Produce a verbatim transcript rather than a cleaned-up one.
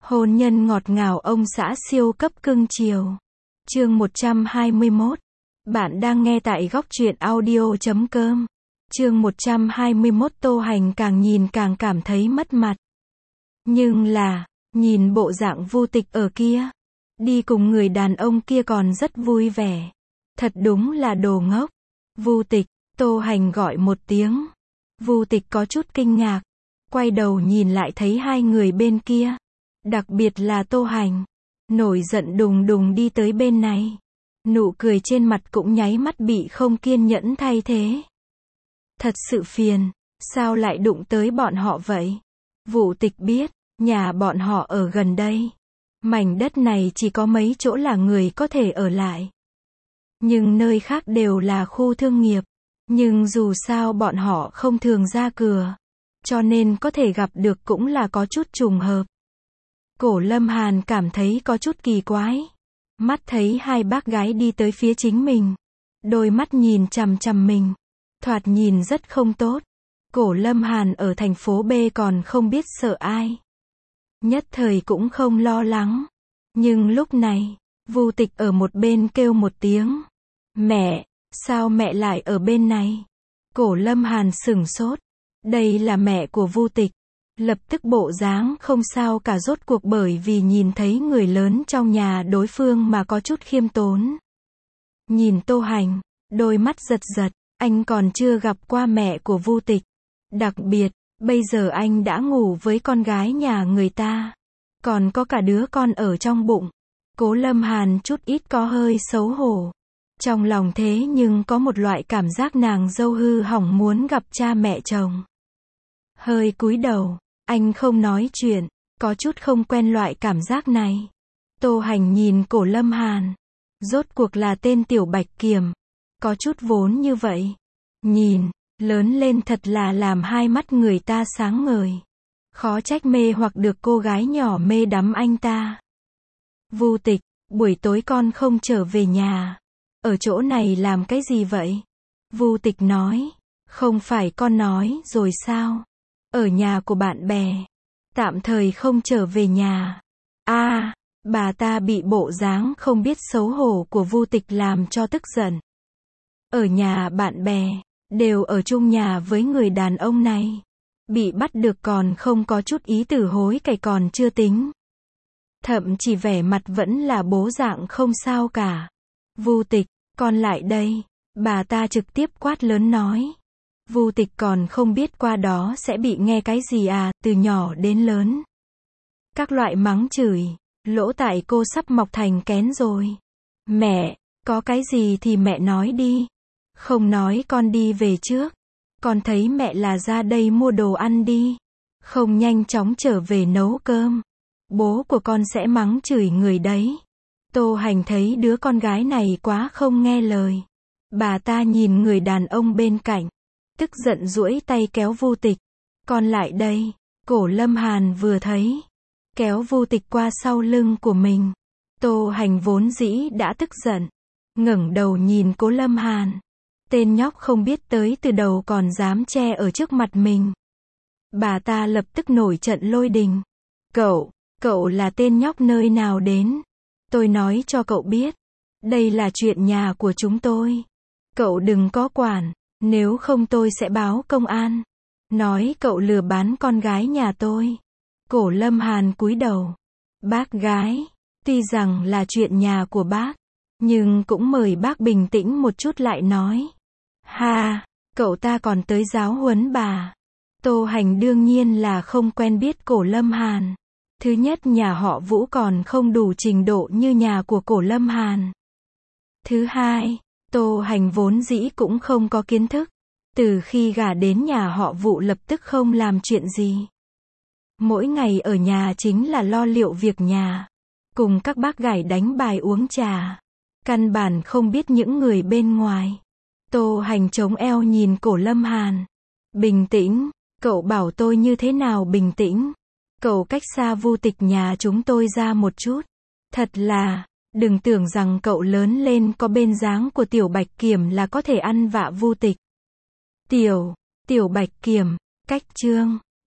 Hôn nhân ngọt ngào ông xã siêu cấp cưng chiều. Chương một trăm hai mươi mốt. Bạn đang nghe tại góc truyện audio chấm com. Chương một trăm hai mươi mốt. Tô Hành càng nhìn càng cảm thấy mất mặt. Nhưng là, nhìn bộ dạng Vu Tịch ở kia, đi cùng người đàn ông kia còn rất vui vẻ. Thật đúng là đồ ngốc. Vu Tịch, Tô Hành gọi một tiếng. Vu Tịch có chút kinh ngạc, quay đầu nhìn lại thấy hai người bên kia, đặc biệt là Tô Hành, nổi giận đùng đùng đi tới bên này. Nụ cười trên mặt cũng nháy mắt bị không kiên nhẫn thay thế. Thật sự phiền, sao lại đụng tới bọn họ vậy? Vu Tịch biết, nhà bọn họ ở gần đây. Mảnh đất này chỉ có mấy chỗ là người có thể ở lại. Nhưng nơi khác đều là khu thương nghiệp. Nhưng dù sao bọn họ không thường ra cửa, cho nên có thể gặp được cũng là có chút trùng hợp. Cổ Lâm Hàn cảm thấy có chút kỳ quái. Mắt thấy hai bác gái đi tới phía chính mình, đôi mắt nhìn chằm chằm mình, thoạt nhìn rất không tốt. Cổ Lâm Hàn ở thành phố B còn không biết sợ ai, nhất thời cũng không lo lắng. Nhưng lúc này, Vu Tịch ở một bên kêu một tiếng, mẹ, sao mẹ lại ở bên này? Cổ Lâm Hàn sửng sốt, đây là mẹ của Vu Tịch. Lập tức bộ dáng không sao cả, rốt cuộc bởi vì nhìn thấy người lớn trong nhà đối phương mà có chút khiêm tốn. Nhìn Tô Hành, đôi mắt giật giật, anh còn chưa gặp qua mẹ của Vu Tịch. Đặc biệt, bây giờ anh đã ngủ với con gái nhà người ta, còn có cả đứa con ở trong bụng. Cố Lâm Hàn chút ít có hơi xấu hổ. Trong lòng thế nhưng có một loại cảm giác nàng dâu hư hỏng muốn gặp cha mẹ chồng. Hơi cúi đầu, anh không nói chuyện, có chút không quen loại cảm giác này. Tô Hành nhìn Cổ Lâm Hàn, rốt cuộc là tên tiểu bạch kiểm, có chút vốn như vậy. Nhìn, lớn lên thật là làm hai mắt người ta sáng ngời. Khó trách mê hoặc được cô gái nhỏ mê đắm anh ta. Vu Tịch, buổi tối con không trở về nhà. Ở chỗ này làm cái gì vậy? Vu Tịch nói, không phải con nói rồi sao? Ở nhà của bạn bè, tạm thời không trở về nhà. A, à, bà ta bị bộ dáng không biết xấu hổ của Vu Tịch làm cho tức giận. Ở nhà bạn bè, đều ở chung nhà với người đàn ông này. Bị bắt được còn không có chút ý tử hối cải còn chưa tính. Thậm chỉ vẻ mặt vẫn là bố dạng không sao cả. Vu Tịch, con lại đây. Bà ta trực tiếp quát lớn nói. Vu Tịch còn không biết qua đó sẽ bị nghe cái gì à, từ nhỏ đến lớn. Các loại mắng chửi, lỗ tai cô sắp mọc thành kén rồi. Mẹ, có cái gì thì mẹ nói đi. Không nói con đi về trước. Con thấy mẹ là ra đây mua đồ ăn đi. Không nhanh chóng trở về nấu cơm. Bố của con sẽ mắng chửi người đấy. Tô Hành thấy đứa con gái này quá không nghe lời. Bà ta nhìn người đàn ông bên cạnh, tức giận duỗi tay kéo Vu Tịch. Con lại đây. Cổ Lâm Hàn vừa thấy, kéo Vu Tịch qua sau lưng của mình. Tô Hành vốn dĩ đã tức giận, ngẩng đầu nhìn Cố Lâm Hàn. Tên nhóc không biết tới từ đầu còn dám che ở trước mặt mình. Bà ta lập tức nổi trận lôi đình. Cậu, cậu là tên nhóc nơi nào đến? Tôi nói cho cậu biết, đây là chuyện nhà của chúng tôi. Cậu đừng có quản, nếu không tôi sẽ báo công an. Nói cậu lừa bán con gái nhà tôi. Cổ Lâm Hàn cúi đầu. Bác gái, tuy rằng là chuyện nhà của bác, nhưng cũng mời bác bình tĩnh một chút lại nói. Ha, cậu ta còn tới giáo huấn bà. Tô Hành đương nhiên là không quen biết Cổ Lâm Hàn. Thứ nhất, nhà họ Vũ còn không đủ trình độ như nhà của Cổ Lâm Hàn. Thứ hai, Tô Hành vốn dĩ cũng không có kiến thức. Từ khi gả đến nhà họ Vũ lập tức không làm chuyện gì. Mỗi ngày ở nhà chính là lo liệu việc nhà, cùng các bác gái đánh bài uống trà. Căn bản không biết những người bên ngoài. Tô Hành chống eo nhìn Cổ Lâm Hàn. Bình tĩnh, cậu bảo tôi như thế nào bình tĩnh? Cậu cách xa Vu Tịch nhà chúng tôi ra một chút. Thật là, đừng tưởng rằng cậu lớn lên có bên dáng của tiểu bạch kiểm là có thể ăn vạ Vu Tịch. Tiểu, tiểu bạch kiểm, cách chương.